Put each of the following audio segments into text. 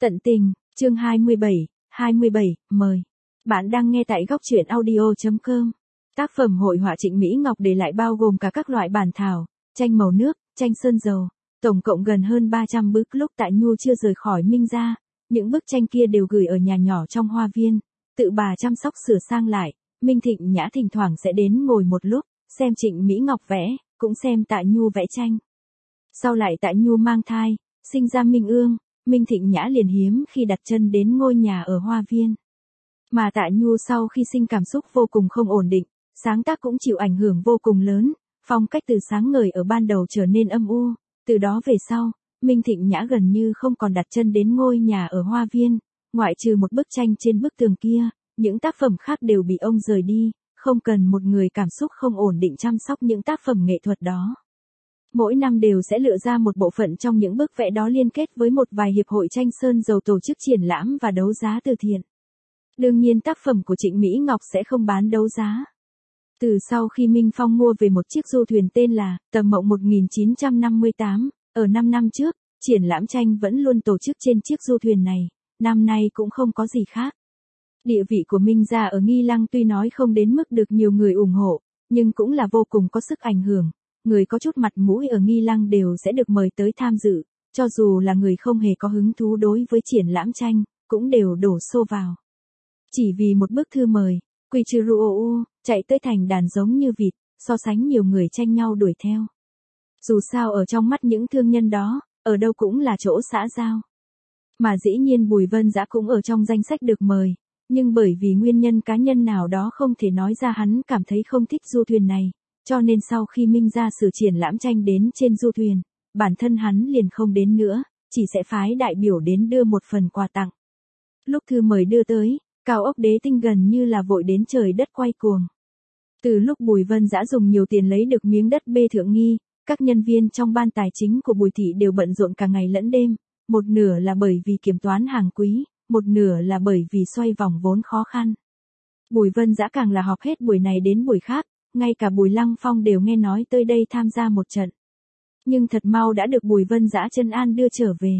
Tận tình, chương 27, mời. Bạn đang nghe tại góc truyện audio.com. Tác phẩm hội họa Trịnh Mỹ Ngọc để lại bao gồm cả các loại bản thảo, tranh màu nước, tranh sơn dầu, tổng cộng gần hơn 300 bức. Lúc Tạ Nhu chưa rời khỏi Minh gia, những bức tranh kia đều gửi ở nhà nhỏ trong hoa viên, tự bà chăm sóc sửa sang lại. Minh Thịnh Nhã thỉnh thoảng sẽ đến ngồi một lúc, xem Trịnh Mỹ Ngọc vẽ, cũng xem Tạ Nhu vẽ tranh. Sau lại Tạ Nhu mang thai, sinh ra Minh Ương, Minh Thịnh Nhã liền hiếm khi đặt chân đến ngôi nhà ở hoa viên. Mà Tạ Nhu sau khi sinh cảm xúc vô cùng không ổn định, sáng tác cũng chịu ảnh hưởng vô cùng lớn, phong cách từ sáng ngời ở ban đầu trở nên âm u, từ đó về sau, Minh Thịnh Nhã gần như không còn đặt chân đến ngôi nhà ở hoa viên, ngoại trừ một bức tranh trên bức tường kia, những tác phẩm khác đều bị ông rời đi, không cần một người cảm xúc không ổn định chăm sóc những tác phẩm nghệ thuật đó. Mỗi năm đều sẽ lựa ra một bộ phận trong những bức vẽ đó liên kết với một vài hiệp hội tranh sơn dầu tổ chức triển lãm và đấu giá từ thiện. Đương nhiên tác phẩm của Trịnh Mỹ Ngọc sẽ không bán đấu giá. Từ sau khi Minh Phong mua về một chiếc du thuyền tên là Tầm Mộng 1958, ở 5 năm trước, triển lãm tranh vẫn luôn tổ chức trên chiếc du thuyền này, năm nay cũng không có gì khác. Địa vị của Minh gia ở Nghi Lăng tuy nói không đến mức được nhiều người ủng hộ, nhưng cũng là vô cùng có sức ảnh hưởng. Người có chút mặt mũi ở Nghi Lăng đều sẽ được mời tới tham dự, cho dù là người không hề có hứng thú đối với triển lãm tranh, cũng đều đổ xô vào. Chỉ vì một bức thư mời, Quy Chư Ruou, chạy tới thành đàn giống như vịt, so sánh nhiều người tranh nhau đuổi theo. Dù sao ở trong mắt những thương nhân đó, ở đâu cũng là chỗ xã giao. Mà dĩ nhiên Bùi Vân Dã cũng ở trong danh sách được mời, nhưng bởi vì nguyên nhân cá nhân nào đó không thể nói ra, hắn cảm thấy không thích du thuyền này. Cho nên sau khi Minh gia xử triển lãm tranh đến trên du thuyền, bản thân hắn liền không đến nữa, chỉ sẽ phái đại biểu đến đưa một phần quà tặng. Lúc thư mời đưa tới, Cao Ốc Đế Tinh gần như là vội đến trời đất quay cuồng. Từ lúc Bùi Vân Dã dùng nhiều tiền lấy được miếng đất B Thượng Nghi, các nhân viên trong ban tài chính của Bùi thị đều bận rộn cả ngày lẫn đêm, một nửa là bởi vì kiểm toán hàng quý, một nửa là bởi vì xoay vòng vốn khó khăn. Bùi Vân Dã càng là họp hết buổi này đến buổi khác. Ngay cả Bùi Lăng Phong đều nghe nói tới đây tham gia một trận. Nhưng thật mau đã được Bùi Vân Dã trấn an đưa trở về.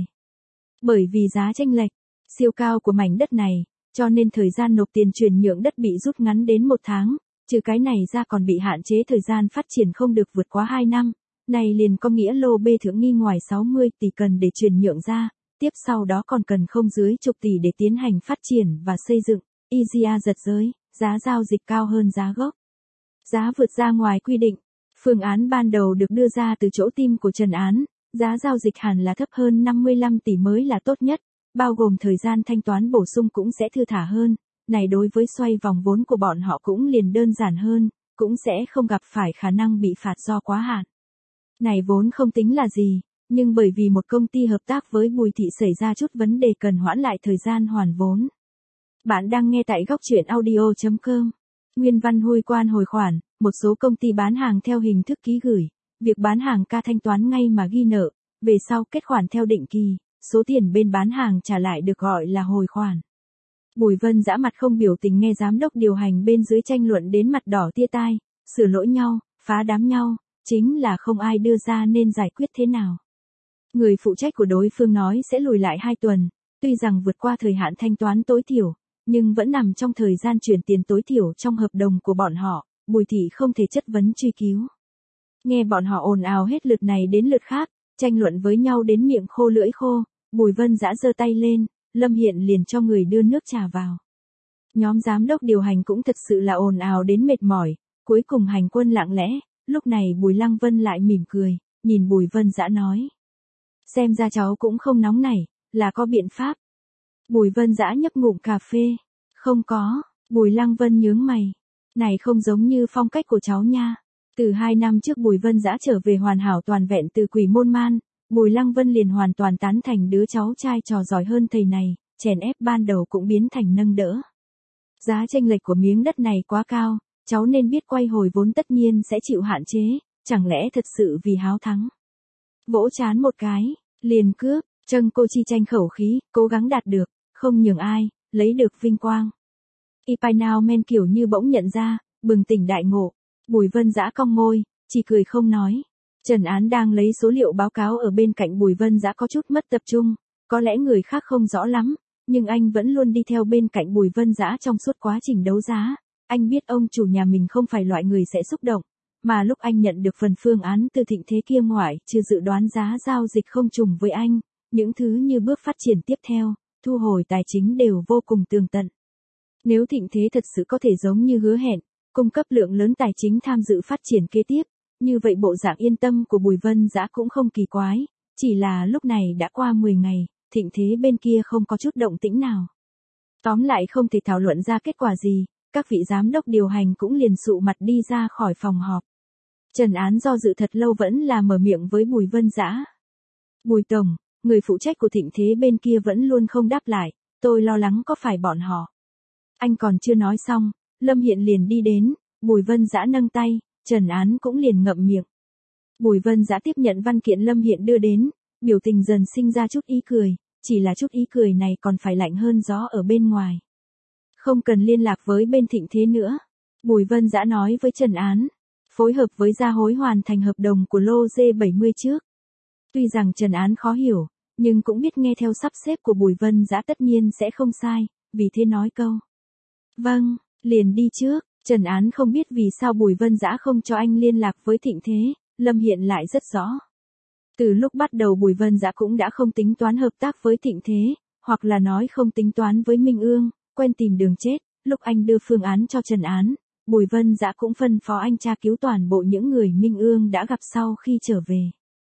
Bởi vì giá chênh lệch siêu cao của mảnh đất này, cho nên thời gian nộp tiền chuyển nhượng đất bị rút ngắn đến 1 tháng, trừ cái này ra còn bị hạn chế thời gian phát triển không được vượt quá 2 năm. Này liền có nghĩa lô B Thượng Nghi ngoài 60 tỷ cần để chuyển nhượng ra, tiếp sau đó còn cần không dưới chục tỷ để tiến hành phát triển và xây dựng. IGA giật giới, giá giao dịch cao hơn giá gốc. Giá vượt ra ngoài quy định. Phương án ban đầu được đưa ra từ chỗ team của Trần Án, giá giao dịch hẳn là thấp hơn 55 tỷ mới là tốt nhất, bao gồm thời gian thanh toán bổ sung cũng sẽ thư thả hơn, này đối với xoay vòng vốn của bọn họ cũng liền đơn giản hơn, cũng sẽ không gặp phải khả năng bị phạt do quá hạn. Này vốn không tính là gì, nhưng bởi vì một công ty hợp tác với Bùi thị xảy ra chút vấn đề cần hoãn lại thời gian hoàn vốn. Bạn đang nghe tại góc truyện audio.com. Nguyên văn hồi quan hồi khoản, một số công ty bán hàng theo hình thức ký gửi, việc bán hàng ca thanh toán ngay mà ghi nợ, về sau kết khoản theo định kỳ, số tiền bên bán hàng trả lại được gọi là hồi khoản. Bùi Vân Dã mặt không biểu tình nghe giám đốc điều hành bên dưới tranh luận đến mặt đỏ tia tai, sửa lỗi nhau, phá đám nhau, chính là không ai đưa ra nên giải quyết thế nào. Người phụ trách của đối phương nói sẽ lùi lại 2 tuần, tuy rằng vượt qua thời hạn thanh toán tối thiểu, nhưng vẫn nằm trong thời gian chuyển tiền tối thiểu trong hợp đồng của bọn họ, Bùi thị không thể chất vấn truy cứu. Nghe bọn họ ồn ào hết lượt này đến lượt khác, tranh luận với nhau đến miệng khô lưỡi khô, Bùi Vân Dã giơ tay lên, Lâm Hiện liền cho người đưa nước trà vào. Nhóm giám đốc điều hành cũng thật sự là ồn ào đến mệt mỏi, cuối cùng hành quân lặng lẽ, lúc này Bùi Lăng Vân lại mỉm cười, nhìn Bùi Vân Dã nói. Xem ra cháu cũng không nóng nảy, là có biện pháp. Bùi Vân Dã nhấp ngụm cà phê. Không có, Bùi Lăng Vân nhướng mày. Này không giống như phong cách của cháu nha. Từ 2 năm trước Bùi Vân Dã trở về hoàn hảo toàn vẹn từ Quỷ Môn Man, Bùi Lăng Vân liền hoàn toàn tán thành đứa cháu trai trò giỏi hơn thầy này, chèn ép ban đầu cũng biến thành nâng đỡ. Giá chênh lệch của miếng đất này quá cao, cháu nên biết quay hồi vốn tất nhiên sẽ chịu hạn chế, chẳng lẽ thật sự vì háo thắng. Vỗ chán một cái, liền cướp, Trâng Cô Chi tranh khẩu khí, cố gắng đạt được, không nhường ai, lấy được vinh quang. Ipainao Men kiểu như bỗng nhận ra, bừng tỉnh đại ngộ. Bùi Vân Dã cong môi, chỉ cười không nói. Trần Án đang lấy số liệu báo cáo ở bên cạnh Bùi Vân Dã có chút mất tập trung, Có lẽ người khác không rõ lắm, nhưng anh vẫn luôn đi theo bên cạnh Bùi Vân Dã trong suốt quá trình đấu giá. Anh biết ông chủ nhà mình không phải loại người sẽ xúc động, mà lúc anh nhận được phần phương án từ Thịnh Thế kia ngoại trừ dự đoán giá giao dịch không trùng với anh, những thứ như bước phát triển tiếp theo, thu hồi tài chính đều vô cùng tường tận. Nếu Thịnh Thế thật sự có thể giống như hứa hẹn, cung cấp lượng lớn tài chính tham dự phát triển kế tiếp, như vậy bộ dạng yên tâm của Bùi Vân Dã cũng không kỳ quái, chỉ là lúc này đã qua 10 ngày, Thịnh Thế bên kia không có chút động tĩnh nào. Tóm lại không thể thảo luận ra kết quả gì, các vị giám đốc điều hành cũng liền sụ mặt đi ra khỏi phòng họp. Trần Án do dự thật lâu vẫn là mở miệng với Bùi Vân Dã. Bùi Tổng, người phụ trách của Thịnh Thế bên kia vẫn luôn không đáp lại, tôi lo lắng có phải bọn họ. Anh còn chưa nói xong, Lâm Hiện liền đi đến, Bùi Vân Dã nâng tay, Trần Án cũng liền ngậm miệng. Bùi Vân Dã tiếp nhận văn kiện Lâm Hiện đưa đến, biểu tình dần sinh ra chút ý cười, chỉ là chút ý cười này còn phải lạnh hơn gió ở bên ngoài. Không cần liên lạc với bên Thịnh Thế nữa. Bùi Vân Dã nói với Trần Án, phối hợp với gia hối hoàn thành hợp đồng của lô G70 trước. Tuy rằng Trần Án khó hiểu, nhưng cũng biết nghe theo sắp xếp của Bùi Vân Dã tất nhiên sẽ không sai, vì thế nói câu. Vâng, liền đi trước. Trần Án không biết vì sao Bùi Vân Dã không cho anh liên lạc với Thịnh Thế, Lâm Hiện lại rất rõ. Từ lúc bắt đầu Bùi Vân Dã cũng đã không tính toán hợp tác với Thịnh Thế, hoặc là nói không tính toán với Minh Ương, quen tìm đường chết, lúc anh đưa phương án cho Trần Án, Bùi Vân Dã cũng phân phó anh tra cứu toàn bộ những người Minh Ương đã gặp sau khi trở về.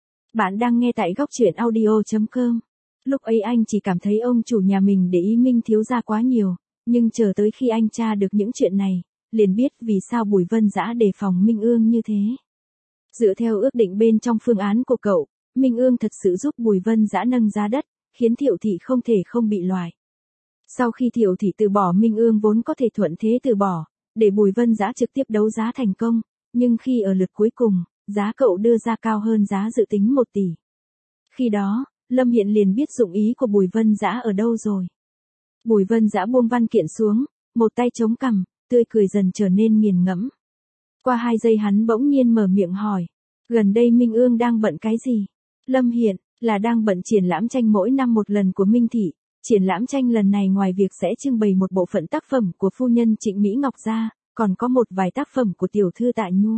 Bạn đang nghe tại góc truyện audio.com. Lúc ấy anh chỉ cảm thấy ông chủ nhà mình để ý Minh thiếu gia quá nhiều, nhưng chờ tới khi anh tra được những chuyện này, liền biết vì sao Bùi Vân Dã đề phòng Minh Ương như thế. Dựa theo ước định bên trong phương án của cậu, Minh Ương thật sự giúp Bùi Vân Dã nâng giá đất, khiến Thiệu Thị không thể không bị loại. Sau khi Thiệu Thị từ bỏ Minh Ương vốn có thể thuận thế từ bỏ, để Bùi Vân Dã trực tiếp đấu giá thành công, nhưng khi ở lượt cuối cùng, giá cậu đưa ra cao hơn giá dự tính 1 tỷ. Khi đó, Lâm Hiện liền biết dụng ý của Bùi Vân Dã ở đâu rồi. Bùi Vân Dã buông văn kiện xuống, một tay chống cằm, tươi cười dần trở nên nghiền ngẫm. Qua 2 giây hắn bỗng nhiên mở miệng hỏi, gần đây Minh Ương đang bận cái gì? Lâm Hiện, là đang bận triển lãm tranh mỗi năm một lần của Minh Thị. Triển lãm tranh lần này ngoài việc sẽ trưng bày một bộ phận tác phẩm của phu nhân Trịnh Mỹ Ngọc ra, còn có một vài tác phẩm của tiểu thư Tạ Nhu.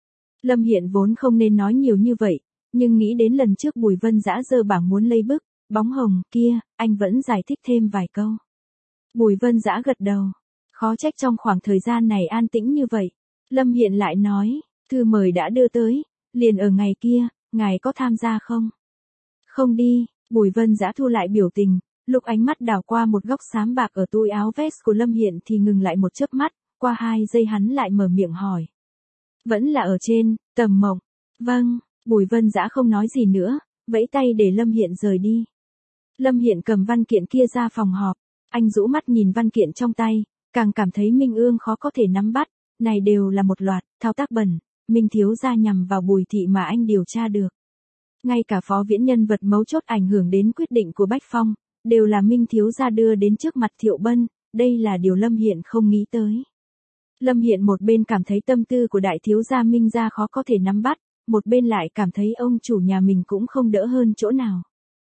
Lâm Hiện vốn không nên nói nhiều như vậy, nhưng nghĩ đến lần trước Bùi Vân Dã giơ bảng muốn lấy bức, bóng hồng kia, anh vẫn giải thích thêm vài câu. Bùi Vân Dã gật đầu. Khó trách trong khoảng thời gian này an tĩnh như vậy. Lâm Hiện lại nói, thư mời đã đưa tới, liền ở ngày kia, ngài có tham gia không? Không đi, Bùi Vân Dã thu lại biểu tình, lúc ánh mắt đảo qua một góc xám bạc ở túi áo vest của Lâm Hiện thì ngừng lại một chớp mắt, qua 2 giây hắn lại mở miệng hỏi. Vẫn là ở trên, Tầm Mộng. Vâng, Bùi Vân Dã không nói gì nữa, vẫy tay để Lâm Hiện rời đi. Lâm Hiện cầm văn kiện kia ra phòng họp, anh rũ mắt nhìn văn kiện trong tay, càng cảm thấy Minh Ương khó có thể nắm bắt, này đều là một loạt thao tác bẩn, Minh thiếu gia nhằm vào Bùi Thị mà anh điều tra được. Ngay cả phó viễn nhân vật mấu chốt ảnh hưởng đến quyết định của Bách Phong, đều là Minh thiếu gia đưa đến trước mặt Thiệu Bân, đây là điều Lâm Hiện không nghĩ tới. Lâm Hiện một bên cảm thấy tâm tư của đại thiếu gia Minh gia khó có thể nắm bắt, một bên lại cảm thấy ông chủ nhà mình cũng không đỡ hơn chỗ nào.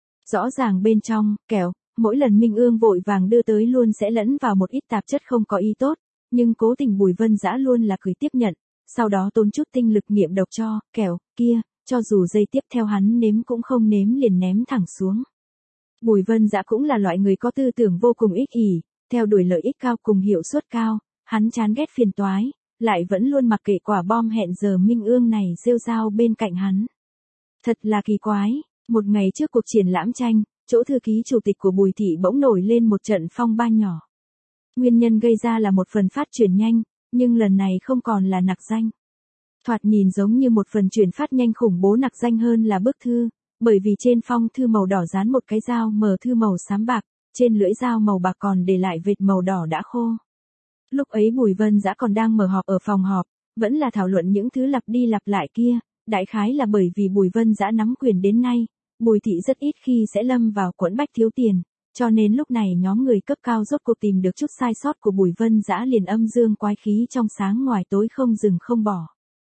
Rõ ràng bên trong, kẹo, mỗi lần Minh Ương vội vàng đưa tới luôn sẽ lẫn vào một ít tạp chất không có ý tốt, nhưng cố tình Bùi Vân Dã luôn là cười tiếp nhận, sau đó tốn chút tinh lực nghiệm độc cho, kẹo, kia, cho dù giây tiếp theo hắn nếm cũng không nếm liền ném thẳng xuống. Bùi Vân Dã cũng là loại người có tư tưởng vô cùng ích kỷ, theo đuổi lợi ích cao cùng hiệu suất cao, hắn chán ghét phiền toái, lại vẫn luôn mặc kệ quả bom hẹn giờ Minh Ương này rêu rao bên cạnh hắn. Thật là kỳ quái, một ngày trước cuộc triển lãm tranh, chỗ thư ký chủ tịch của Bùi Thị bỗng nổi lên một trận phong ba nhỏ. Nguyên nhân gây ra là một phần phát truyền nhanh, nhưng lần này không còn là nặc danh. Thoạt nhìn giống như một phần truyền phát nhanh khủng bố nặc danh hơn là bức thư, bởi vì trên phong thư màu đỏ dán một cái dao mờ thư màu xám bạc, trên lưỡi dao màu bạc còn để lại vệt màu đỏ đã khô. Lúc ấy Bùi Vân Dã còn đang mở họp ở phòng họp, vẫn là thảo luận những thứ lặp đi lặp lại kia, đại khái là bởi vì Bùi Vân Dã nắm quyền đến nay, Bùi Thị rất ít khi sẽ lâm vào quẫn bách thiếu tiền, cho nên lúc này nhóm người cấp cao rốt cuộc tìm được chút sai sót của Bùi Vân Dã liền âm dương quái khí trong sáng ngoài tối không dừng không bỏ.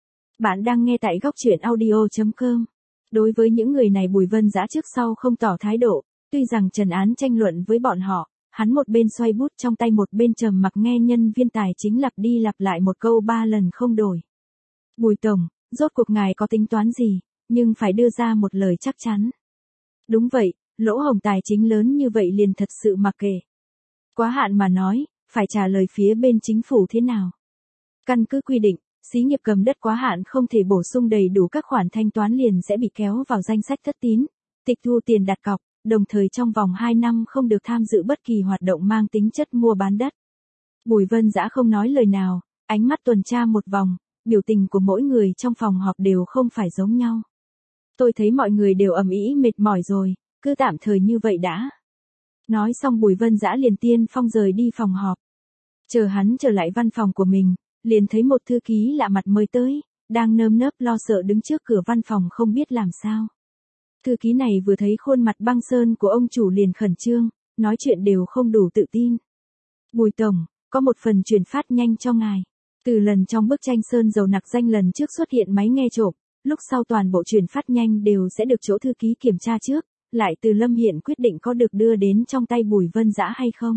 Bạn đang nghe tại góc truyện audio.com. Đối với những người này Bùi Vân Dã trước sau không tỏ thái độ, Tuy rằng Trần Án tranh luận với bọn họ, hắn một bên xoay bút trong tay một bên trầm mặc nghe nhân viên tài chính lặp đi lặp lại một câu 3 lần không đổi. Bùi tổng, rốt cuộc ngài có tính toán gì, nhưng phải đưa ra một lời chắc chắn. Đúng vậy, lỗ hổng tài chính lớn như vậy liền thật sự mặc kệ. Quá hạn mà nói, phải trả lời phía bên chính phủ thế nào. Căn cứ quy định, xí nghiệp cầm đất quá hạn không thể bổ sung đầy đủ các khoản thanh toán liền sẽ bị kéo vào danh sách thất tín, tịch thu tiền đặt cọc, đồng thời trong vòng 2 năm không được tham dự bất kỳ hoạt động mang tính chất mua bán đất. Bùi Vân Dã không nói lời nào, ánh mắt tuần tra một vòng, biểu tình của mỗi người trong phòng họp đều không phải giống nhau. Tôi thấy mọi người đều ầm ĩ mệt mỏi rồi, cứ tạm thời như vậy đã. Nói xong Bùi Vân Dã liền tiên phong rời đi phòng họp. Chờ hắn trở lại văn phòng của mình, liền thấy một thư ký lạ mặt mới tới, đang nơm nớp lo sợ đứng trước cửa văn phòng không biết làm sao. Thư ký này vừa thấy khuôn mặt băng sơn của ông chủ liền khẩn trương, nói chuyện đều không đủ tự tin. Bùi tổng, có một phần chuyển phát nhanh cho ngài. Từ lần trong bức tranh sơn dầu nặc danh lần trước xuất hiện máy nghe trộm, lúc sau toàn bộ chuyển phát nhanh đều sẽ được chỗ thư ký kiểm tra trước, lại từ Lâm Hiện quyết định có được đưa đến trong tay Bùi Vân Dã hay không.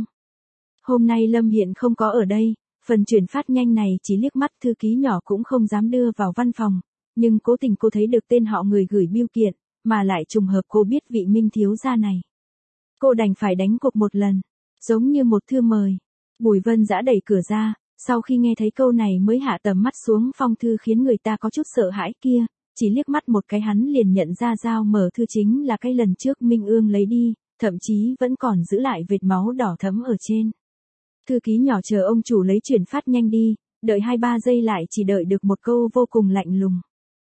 Hôm nay Lâm Hiện không có ở đây, phần chuyển phát nhanh này chỉ liếc mắt thư ký nhỏ cũng không dám đưa vào văn phòng, nhưng cố tình cô thấy được tên họ người gửi bưu kiện, mà lại trùng hợp cô biết vị Minh thiếu gia này. Cô đành phải đánh cuộc một lần, giống như một thư mời. Bùi Vân Dã đẩy cửa ra, sau khi nghe thấy câu này mới hạ tầm mắt xuống phong thư khiến người ta có chút sợ hãi kia, chỉ liếc mắt một cái hắn liền nhận ra dao mở thư chính là cái lần trước Minh Ương lấy đi, thậm chí vẫn còn giữ lại vệt máu đỏ thẫm ở trên. Thư ký nhỏ chờ ông chủ lấy chuyển phát nhanh đi, đợi 2-3 giây lại chỉ đợi được một câu vô cùng lạnh lùng.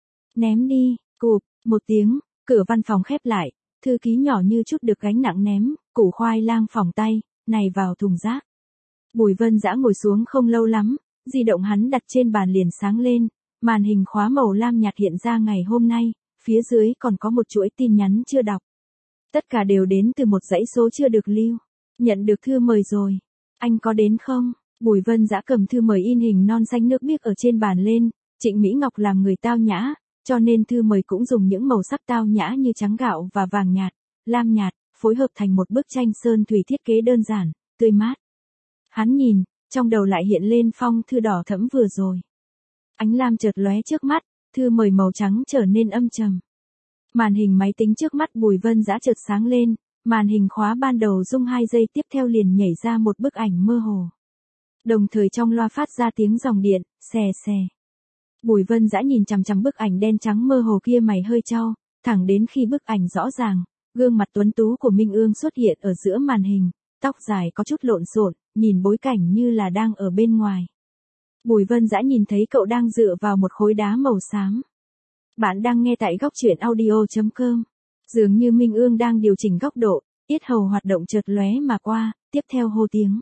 Ném đi, cụp, một tiếng, cửa văn phòng khép lại, thư ký nhỏ như chút được gánh nặng ném, củ khoai lang phỏng tay, này vào thùng rác. Bùi Vân Dã ngồi xuống không lâu lắm, di động hắn đặt trên bàn liền sáng lên, màn hình khóa màu lam nhạt hiện ra ngày hôm nay, phía dưới còn có một chuỗi tin nhắn chưa đọc. Tất cả đều đến từ một dãy số chưa được lưu. Nhận được thư mời rồi. Anh có đến không? Bùi Vân Dã cầm thư mời in hình non xanh nước biếc ở trên bàn lên, Trịnh Mỹ Ngọc làm người tao nhã, cho nên thư mời cũng dùng những màu sắc tao nhã như trắng gạo và vàng nhạt, lam nhạt, phối hợp thành một bức tranh sơn thủy thiết kế đơn giản, tươi mát. Hắn nhìn, trong đầu lại hiện lên phong thư đỏ thẫm vừa rồi. Ánh lam chợt lóe trước mắt, thư mời màu trắng trở nên âm trầm. Màn hình máy tính trước mắt Bùi Vân Dã chợt sáng lên, màn hình khóa ban đầu rung 2 giây tiếp theo liền nhảy ra một bức ảnh mơ hồ. Đồng thời trong loa phát ra tiếng dòng điện, xè xè. Bùi Vân Dã nhìn chằm chằm bức ảnh đen trắng mơ hồ kia mày hơi chau, thẳng đến khi bức ảnh rõ ràng, gương mặt tuấn tú của Minh Ương xuất hiện ở giữa màn hình, tóc dài có chút lộn xộn, nhìn bối cảnh như là đang ở bên ngoài. Bùi Vân Dã nhìn thấy cậu đang dựa vào một khối đá màu xám. Bạn đang nghe tại góc truyện audio.com. Dường như Minh Ương đang điều chỉnh góc độ, yết hầu hoạt động chợt lóe mà qua, tiếp theo hô tiếng.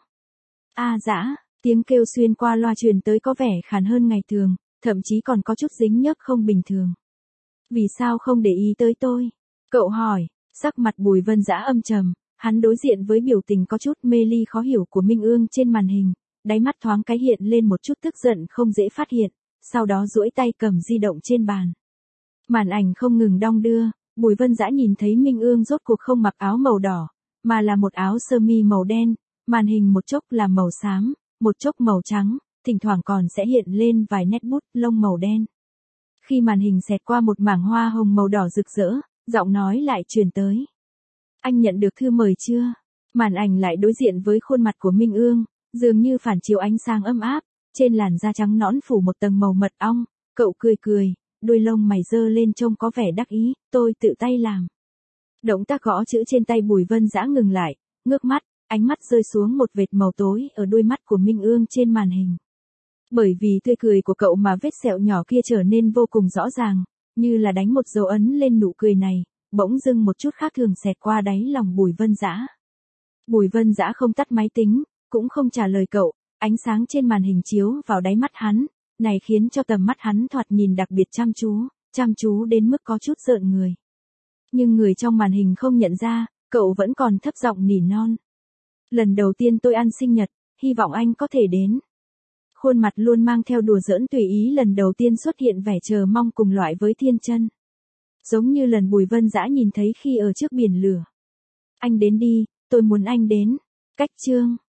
A Dã, tiếng kêu xuyên qua loa truyền tới có vẻ khàn hơn ngày thường, thậm chí còn có chút dính nhớp không bình thường. Vì sao không để ý tới tôi? Cậu hỏi, sắc mặt Bùi Vân Dã âm trầm, hắn đối diện với biểu tình có chút mê ly khó hiểu của Minh Ương trên màn hình, đáy mắt thoáng cái hiện lên một chút tức giận không dễ phát hiện, sau đó duỗi tay cầm di động trên bàn. Màn ảnh không ngừng đong đưa, Bùi Vân Dã nhìn thấy Minh Ương rốt cuộc không mặc áo màu đỏ, mà là một áo sơ mi màu đen, màn hình một chốc là màu xám, một chốc màu trắng, thỉnh thoảng còn sẽ hiện lên vài nét bút lông màu đen. Khi màn hình xẹt qua một mảng hoa hồng màu đỏ rực rỡ, giọng nói lại truyền tới. Anh nhận được thư mời chưa? Màn ảnh lại đối diện với khuôn mặt của Minh Ương, dường như phản chiếu ánh sáng ấm áp, trên làn da trắng nõn phủ một tầng màu mật ong, cậu cười cười, đuôi lông mày giơ lên trông có vẻ đắc ý, tôi tự tay làm. Động tác gõ chữ trên tay Bùi Vân Dã ngừng lại, ngước mắt, ánh mắt rơi xuống một vệt màu tối ở đôi mắt của Minh Ương trên màn hình. Bởi vì tươi cười của cậu mà vết sẹo nhỏ kia trở nên vô cùng rõ ràng, như là đánh một dấu ấn lên nụ cười này, bỗng dưng một chút khác thường xẹt qua đáy lòng Bùi Vân Dã. Bùi Vân Dã không tắt máy tính, cũng không trả lời cậu, ánh sáng trên màn hình chiếu vào đáy mắt hắn, này khiến cho tầm mắt hắn thoạt nhìn đặc biệt chăm chú đến mức có chút rợn người. Nhưng người trong màn hình không nhận ra, cậu vẫn còn thấp giọng nỉ non. Lần đầu tiên tôi ăn sinh nhật, hy vọng anh có thể đến. Khuôn mặt luôn mang theo đùa giỡn tùy ý lần đầu tiên xuất hiện vẻ chờ mong cùng loại với thiên chân. Giống như lần Bùi Vân Dã nhìn thấy khi ở trước biển lửa. Anh đến đi, tôi muốn anh đến. Cách chương